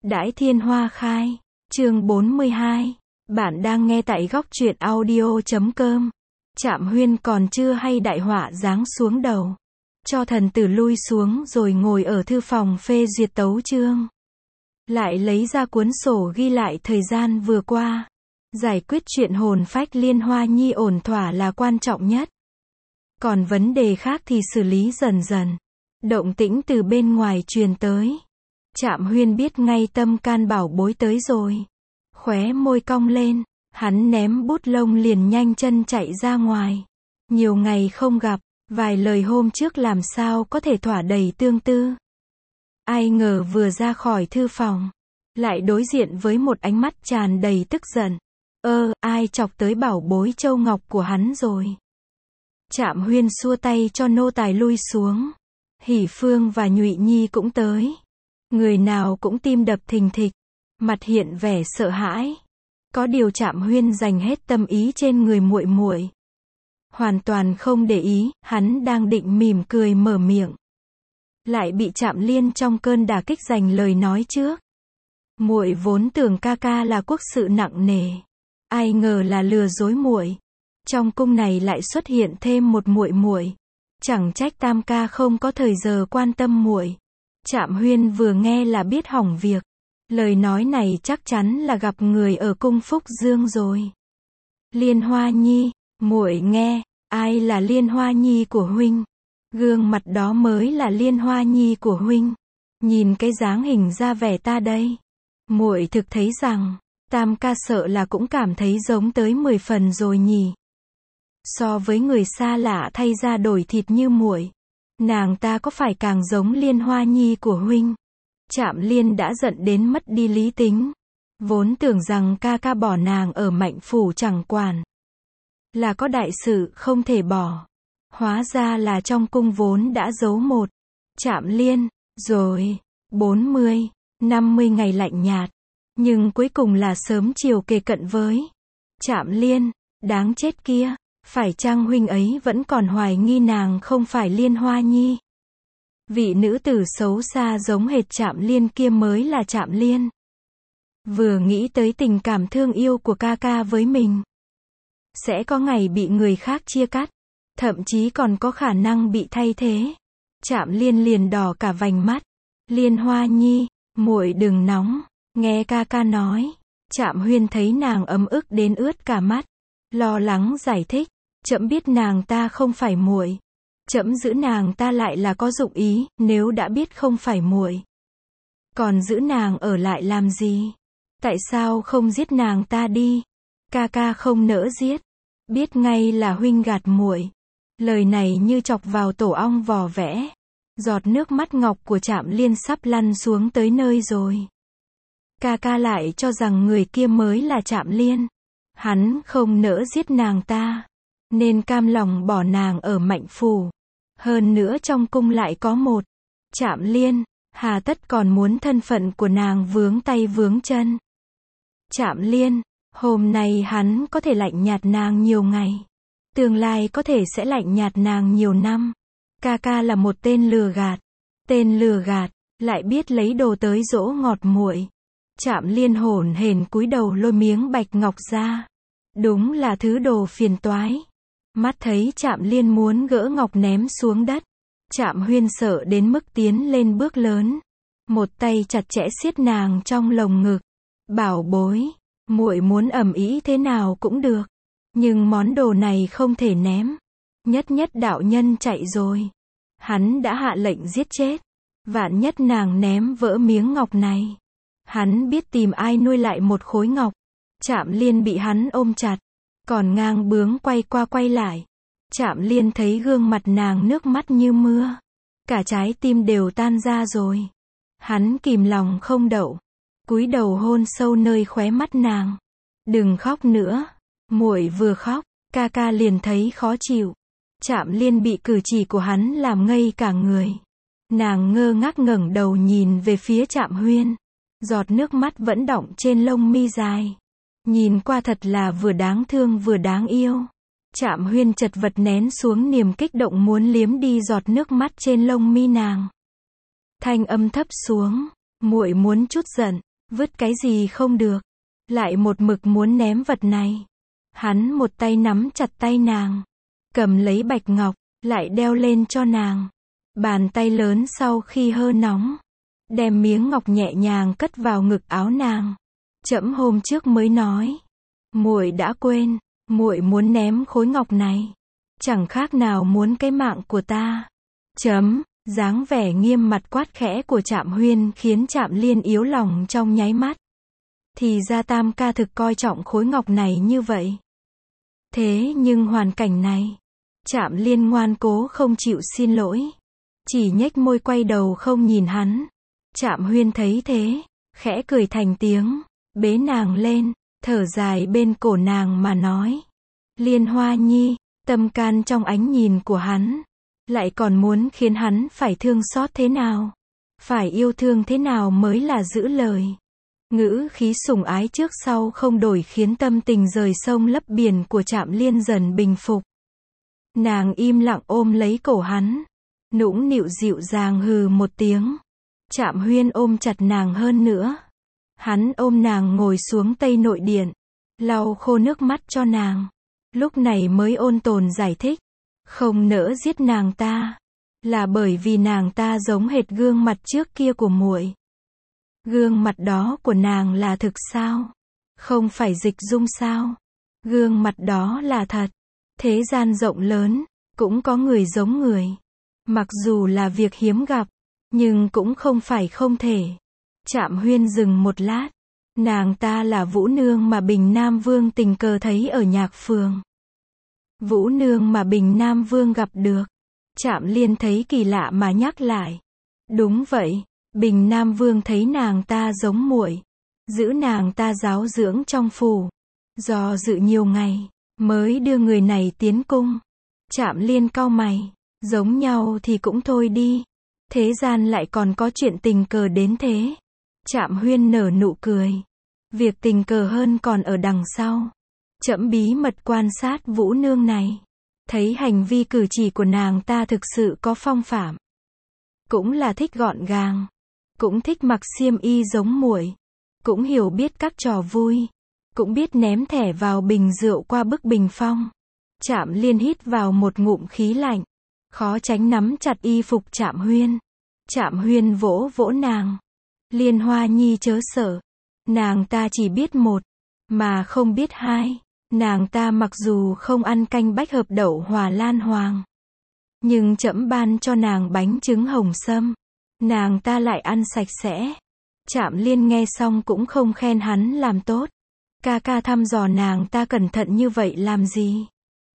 Đãi Thiên Hoa Khai, chương 42. Bạn đang nghe tại góc truyện audio.com. Trạm Huyên còn chưa hay đại họa giáng xuống đầu. Cho thần tử lui xuống rồi ngồi ở thư phòng phê duyệt tấu chương. Lại lấy ra cuốn sổ ghi lại thời gian vừa qua. Giải quyết chuyện hồn phách Liên Hoa Nhi ổn thỏa là quan trọng nhất. Còn vấn đề khác thì xử lý dần dần. Động tĩnh từ bên ngoài truyền tới. Trạm Huyên biết ngay tâm can bảo bối tới rồi. Khóe môi cong lên, hắn ném bút lông liền nhanh chân chạy ra ngoài. Nhiều ngày không gặp, vài lời hôm trước làm sao có thể thỏa đầy tương tư. Ai ngờ vừa ra khỏi thư phòng, lại đối diện với một ánh mắt tràn đầy tức giận. Ai chọc tới bảo bối châu ngọc của hắn rồi. Trạm Huyên xua tay cho nô tài lui xuống. Hỷ Phương và Nhụy Nhi cũng tới. Người nào cũng tim đập thình thịch, mặt hiện vẻ sợ hãi. Có điều Trạm Huyên dành hết tâm ý trên người muội muội, hoàn toàn không để ý, hắn đang định mỉm cười mở miệng, lại bị Trạm Liên trong cơn đả kích giành lời nói trước. Muội vốn tưởng ca ca là quốc sự nặng nề, ai ngờ là lừa dối muội. Trong cung này lại xuất hiện thêm một muội muội, chẳng trách Tam ca không có thời giờ quan tâm muội. Trạm Huyên vừa nghe là biết hỏng việc. Lời nói này chắc chắn là gặp người ở cung Phúc Dương rồi. Liên Hoa Nhi, muội nghe, ai là Liên Hoa Nhi của huynh? Gương mặt đó mới là Liên Hoa Nhi của huynh. Nhìn cái dáng hình ra vẻ ta đây, muội thực thấy rằng Tam ca sợ là cũng cảm thấy giống tới 10 phần rồi nhỉ. So với người xa lạ thay ra đổi thịt như muội, nàng ta có phải càng giống Liên Hoa Nhi của huynh? Trạm Liên đã giận đến mất đi lý tính. Vốn tưởng rằng ca ca bỏ nàng ở Mạnh phủ chẳng quản, là có đại sự không thể bỏ. Hóa ra là trong cung vốn đã giấu một. Trạm Liên, rồi, 40, 50 ngày lạnh nhạt. Nhưng cuối cùng là sớm chiều kề cận với. Trạm Liên, đáng chết kia, phải chăng huynh ấy vẫn còn hoài nghi nàng không phải Liên Hoa Nhi? Vị nữ tử xấu xa giống hệt Trạm Liên kia mới là Trạm Liên. Vừa nghĩ tới tình cảm thương yêu của ca ca với mình, sẽ có ngày bị người khác chia cắt, thậm chí còn có khả năng bị thay thế. Trạm Liên liền đỏ cả vành mắt. Liên Hoa Nhi, muội đừng nóng, nghe ca ca nói. Trạm Huyên thấy nàng ấm ức đến ướt cả mắt, lo lắng giải thích, trẫm biết nàng ta không phải muội. Trẫm giữ nàng ta lại là có dụng ý, nếu đã biết không phải muội, còn giữ nàng ở lại làm gì? Tại sao không giết nàng ta đi? Ca ca không nỡ giết, biết ngay là huynh gạt muội. Lời này như chọc vào tổ ong vò vẽ. Giọt nước mắt ngọc của Trạm Liên sắp lăn xuống tới nơi rồi. Ca ca lại cho rằng người kia mới là Trạm Liên. Hắn không nỡ giết nàng ta, nên cam lòng bỏ nàng ở Mạnh phủ. Hơn nữa trong cung lại có một Trạm Liên, hà tất còn muốn thân phận của nàng vướng tay vướng chân. Trạm Liên, hôm nay hắn có thể lạnh nhạt nàng nhiều ngày, tương lai có thể sẽ lạnh nhạt nàng nhiều năm. Ca ca là một tên lừa gạt, lại biết lấy đồ tới dỗ ngọt muội. Trạm Liên hổn hển cúi đầu lôi miếng bạch ngọc ra. Đúng là thứ đồ phiền toái. Mắt thấy Trạm Liên muốn gỡ ngọc ném xuống đất, Trạm Huyên sợ đến mức tiến lên bước lớn, một tay chặt chẽ siết nàng trong lồng ngực. Bảo bối, muội muốn ầm ĩ thế nào cũng được, nhưng món đồ này không thể ném. Nhất Nhất đạo nhân chạy rồi, hắn đã hạ lệnh giết chết. Vạn nhất nàng ném vỡ miếng ngọc này, hắn biết tìm ai nuôi lại một khối ngọc. Trạm Liên bị hắn ôm chặt, còn ngang bướng quay qua quay lại. Trạm Liên thấy gương mặt nàng nước mắt như mưa, cả trái tim đều tan ra rồi. Hắn kìm lòng không đậu, cúi đầu hôn sâu nơi khóe mắt nàng. Đừng khóc nữa, muội vừa khóc, ca ca liền thấy khó chịu. Trạm Liên bị cử chỉ của hắn làm ngây cả người. Nàng ngơ ngác ngẩng đầu nhìn về phía Trạm Huyên, giọt nước mắt vẫn đọng trên lông mi dài. Nhìn qua thật là vừa đáng thương vừa đáng yêu. Trạm Huyên chật vật nén xuống niềm kích động muốn liếm đi giọt nước mắt trên lông mi nàng. Thanh âm thấp xuống, muội muốn chút giận, Vứt cái gì không được, lại một mực muốn ném vật này. Hắn một tay nắm chặt tay nàng, cầm lấy bạch ngọc, lại đeo lên cho nàng. Bàn tay lớn sau khi hơ nóng, đem miếng ngọc nhẹ nhàng cất vào ngực áo nàng. Trẫm hôm trước mới nói, muội đã quên, muội muốn ném khối ngọc này, chẳng khác nào muốn cái mạng của ta. Dáng vẻ nghiêm mặt quát khẽ của Trạm Huyên khiến Trạm Liên yếu lòng trong nháy mắt. Thì ra Tam ca thực coi trọng khối ngọc này như vậy. Thế nhưng hoàn cảnh này, Trạm Liên ngoan cố không chịu xin lỗi, chỉ nhếch môi quay đầu không nhìn hắn. Trạm Huyên thấy thế, khẽ cười thành tiếng, bế nàng lên, thở dài bên cổ nàng mà nói. Liên Hoa Nhi, tâm can trong ánh nhìn của hắn, lại còn muốn khiến hắn phải thương xót thế nào, phải yêu thương thế nào mới là giữ lời. Ngữ khí sủng ái trước sau không đổi khiến tâm tình rời sông lấp biển của Trạm Liên dần bình phục. Nàng im lặng ôm lấy cổ hắn, nũng nịu dịu dàng hừ một tiếng. Trạm Huyên ôm chặt nàng hơn nữa. Hắn ôm nàng ngồi xuống tây nội điện, lau khô nước mắt cho nàng. Lúc này mới ôn tồn giải thích, không nỡ giết nàng ta, là bởi vì nàng ta giống hệt gương mặt trước kia của muội. Gương mặt đó của nàng là thực sao? Không phải dịch dung sao? Gương mặt đó là thật. Thế gian rộng lớn, cũng có người giống người. Mặc dù là việc hiếm gặp, nhưng cũng không phải không thể. Trạm Huyên dừng một lát. Nàng ta là Vũ Nương mà Bình Nam Vương tình cờ thấy ở nhạc phường. Vũ Nương mà Bình Nam Vương gặp được. Trạm Liên thấy kỳ lạ mà nhắc lại. Đúng vậy, Bình Nam Vương thấy nàng ta giống muội, giữ nàng ta giáo dưỡng trong phủ. Do dự nhiều ngày, mới đưa người này tiến cung. Trạm Liên cau mày, giống nhau thì cũng thôi đi. Thế gian lại còn có chuyện tình cờ đến thế. Trạm Huyên nở nụ cười. Việc tình cờ hơn còn ở đằng sau. Trẫm bí mật quan sát Vũ Nương này, thấy hành vi cử chỉ của nàng ta thực sự có phong phạm. Cũng là thích gọn gàng, cũng thích mặc xiêm y giống muội, cũng hiểu biết các trò vui, cũng biết ném thẻ vào bình rượu qua bức bình phong. Trạm Liên hít vào một ngụm khí lạnh, khó tránh nắm chặt y phục Trạm Huyên. Trạm Huyên vỗ vỗ nàng. Liên Hoa Nhi chớ sợ, nàng ta chỉ biết một, mà không biết hai. Nàng ta mặc dù không ăn canh bách hợp đậu hòa lan hoàng, nhưng trẫm ban cho nàng bánh trứng hồng sâm, nàng ta lại ăn sạch sẽ. Trạm Liên nghe xong cũng không khen hắn làm tốt. Ca ca thăm dò nàng ta cẩn thận như vậy làm gì?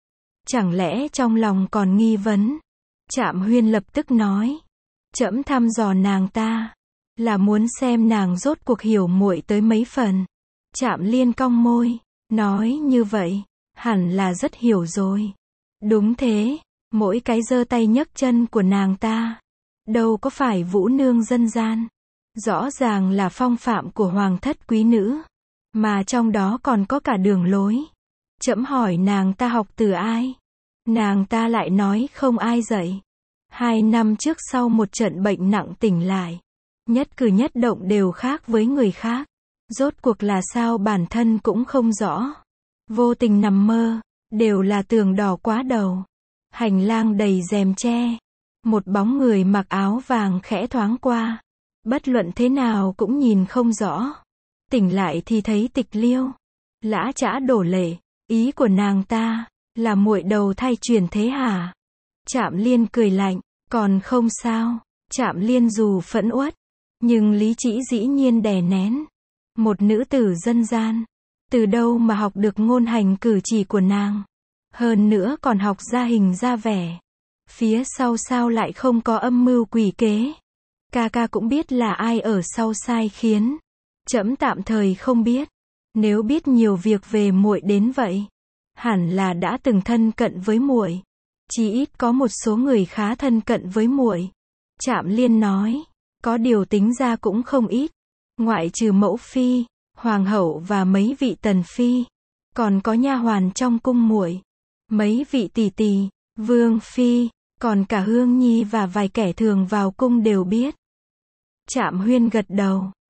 Chẳng lẽ trong lòng còn nghi vấn? Trạm Huyên lập tức nói, trẫm thăm dò nàng ta, là muốn xem nàng rốt cuộc hiểu muội tới mấy phần. Trạm Liên cong môi, nói như vậy, hẳn là rất hiểu rồi. Đúng thế, mỗi cái giơ tay nhấc chân của nàng ta, đâu có phải Vũ Nương dân gian. Rõ ràng là phong phạm của hoàng thất quý nữ, mà trong đó còn có cả đường lối. Trẫm hỏi nàng ta học từ ai? Nàng ta lại nói không ai dạy. 2 năm trước sau một trận bệnh nặng tỉnh lại, nhất cử nhất động đều khác với người khác. Rốt cuộc là sao bản thân cũng không rõ. Vô tình nằm mơ, đều là tường đỏ quá đầu. Hành lang đầy rèm tre, một bóng người mặc áo vàng khẽ thoáng qua. Bất luận thế nào cũng nhìn không rõ. Tỉnh lại thì thấy Tịch Liêu, lã chã đổ lệ. Ý của nàng ta là muội đầu thai chuyển thế hả? Trạm Liên cười lạnh, còn không sao. Trạm Liên dù phẫn uất, nhưng lý trí dĩ nhiên đè nén. Một nữ tử dân gian, từ đâu mà học được ngôn hành cử chỉ của nàng? Hơn nữa còn học ra hình ra vẻ. Phía sau sao lại không có âm mưu quỷ kế? Ca ca cũng biết là ai ở sau sai khiến. Trẫm tạm thời không biết. Nếu biết nhiều việc về muội đến vậy, hẳn là đã từng thân cận với muội. Chỉ ít có một số người khá thân cận với muội. Trạm Liên nói, có điều tính ra cũng không ít. Ngoại trừ mẫu phi, hoàng hậu và mấy vị tần phi, còn có nha hoàn trong cung muội, mấy vị tỷ tỷ, vương phi, còn cả Hương Nhi và vài kẻ thường vào cung đều biết. Trạm Huyên gật đầu,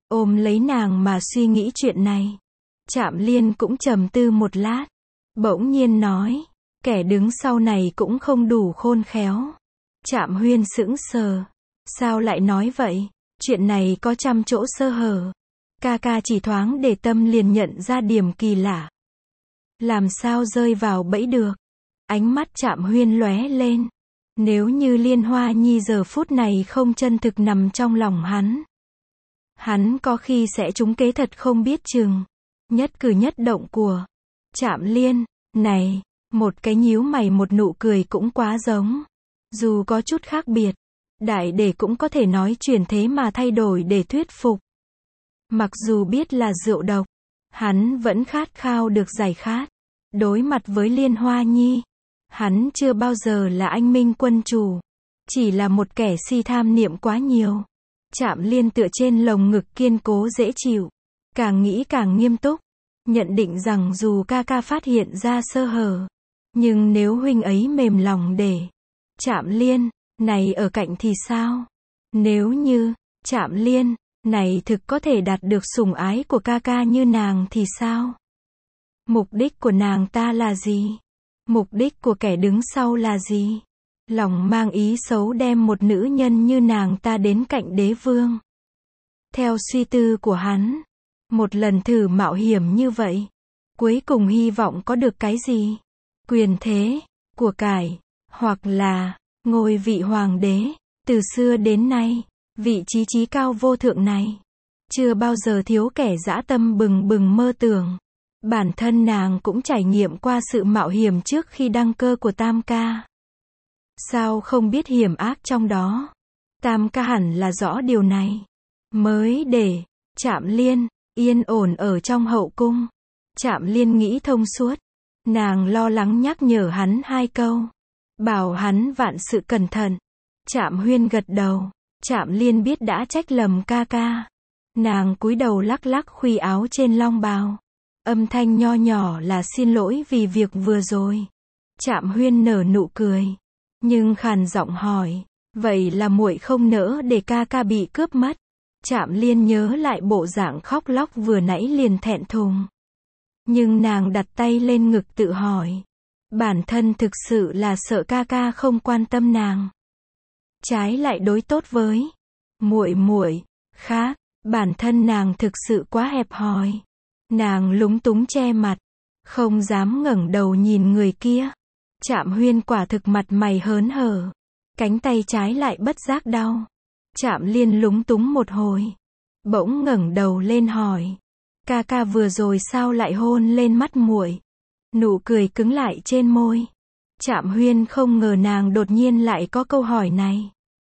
ôm lấy nàng mà suy nghĩ chuyện này. Trạm Liên cũng trầm tư một lát, bỗng nhiên nói, kẻ đứng sau này cũng không đủ khôn khéo. Trạm Huyên sững sờ, sao lại nói vậy, chuyện này có trăm chỗ sơ hở. Ca ca chỉ thoáng để tâm liền nhận ra điểm kỳ lạ. Làm sao rơi vào bẫy được? Ánh mắt Trạm Huyên lóe lên. Nếu như Liên Hoa Nhi giờ phút này không chân thực nằm trong lòng hắn có khi sẽ trúng kế thật không biết chừng. Nhất cử nhất động của Trạm Liên, này, một cái nhíu mày một nụ cười cũng quá giống. Dù có chút khác biệt, đại để cũng có thể nói chuyển thế mà thay đổi để thuyết phục. Mặc dù biết là rượu độc, hắn vẫn khát khao được giải khát. Đối mặt với Liên Hoa Nhi, hắn chưa bao giờ là anh minh quân chủ, chỉ là một kẻ si tham niệm quá nhiều. Trạm Liên tựa trên lồng ngực kiên cố dễ chịu, càng nghĩ càng nghiêm túc, nhận định rằng dù ca ca phát hiện ra sơ hở, nhưng nếu huynh ấy mềm lòng để Trạm Liên này ở cạnh thì sao? Nếu như Trạm Liên này thực có thể đạt được sủng ái của ca ca như nàng thì sao? Mục đích của nàng ta là gì? Mục đích của kẻ đứng sau là gì? Lòng mang ý xấu đem một nữ nhân như nàng ta đến cạnh đế vương. Theo suy tư của hắn, một lần thử mạo hiểm như vậy, cuối cùng hy vọng có được cái gì? Quyền thế, của cải, hoặc là ngôi vị hoàng đế. Từ xưa đến nay, vị trí chí cao vô thượng này, chưa bao giờ thiếu kẻ dã tâm bừng bừng mơ tưởng. Bản thân nàng cũng trải nghiệm qua sự mạo hiểm trước khi đăng cơ của Tam ca. Sao không biết hiểm ác trong đó? Tam ca hẳn là rõ điều này, mới để Trạm Liên yên ổn ở trong hậu cung. Trạm Liên nghĩ thông suốt, nàng lo lắng nhắc nhở hắn 2 câu, bảo hắn vạn sự cẩn thận. Trạm Huyên gật đầu. Trạm Liên biết đã trách lầm ca ca. Nàng cúi đầu lắc lắc khuy áo trên long bào, âm thanh nho nhỏ là xin lỗi vì việc vừa rồi. Trạm Huyên nở nụ cười, nhưng khàn giọng hỏi, vậy là muội không nỡ để ca ca bị cướp mất? Trạm Liên nhớ lại bộ dạng khóc lóc vừa nãy liền thẹn thùng. Nhưng nàng đặt tay lên ngực tự hỏi, bản thân thực sự là sợ ca ca không quan tâm nàng, trái lại đối tốt với muội. Khác, bản thân nàng thực sự quá hẹp hòi. Nàng lúng túng che mặt, không dám ngẩng đầu nhìn người kia. Trạm Huyên quả thực mặt mày hớn hở, cánh tay trái lại bất giác đau. Trạm Liên lúng túng một hồi, bỗng ngẩng đầu lên hỏi, ca ca vừa rồi sao lại hôn lên mắt muội? Nụ cười cứng lại trên môi. Trạm Huyên không ngờ nàng đột nhiên lại có câu hỏi này.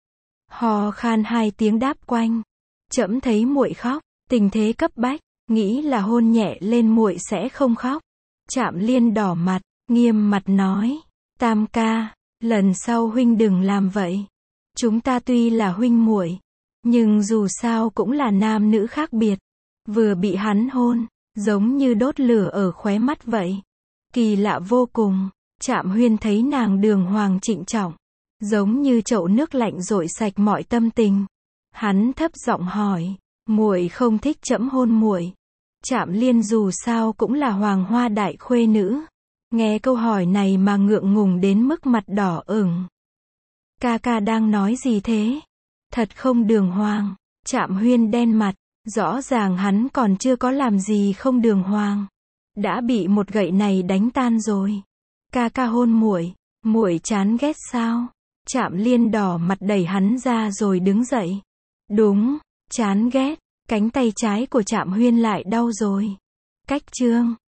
Hò khan 2 tiếng đáp quanh, trẫm thấy muội khóc, tình thế cấp bách, nghĩ là hôn nhẹ lên muội sẽ không khóc. Trạm Liên đỏ mặt, nghiêm mặt nói, Tam ca, lần sau huynh đừng làm vậy. Chúng ta tuy là huynh muội, nhưng dù sao cũng là nam nữ khác biệt. Vừa bị hắn hôn, giống như đốt lửa ở khóe mắt vậy. Kỳ lạ vô cùng. Trạm Huyên thấy nàng đường hoàng trịnh trọng, giống như chậu nước lạnh dội sạch mọi tâm tình. Hắn thấp giọng hỏi, muội không thích trẫm hôn muội? Trạm Liên dù sao cũng là hoàng hoa đại khuê nữ, nghe câu hỏi này mà ngượng ngùng đến mức mặt đỏ ửng. Ca ca đang nói gì thế? Thật không đường hoàng. Trạm Huyên đen mặt, rõ ràng hắn còn chưa có làm gì không đường hoàng, đã bị một gậy này đánh tan rồi. Ca ca hôn muội, muội chán ghét sao? Trạm Liên đỏ mặt đẩy hắn ra rồi đứng dậy. Đúng, chán ghét. Cánh tay trái của Trạm Huyên lại đau rồi. Cách chương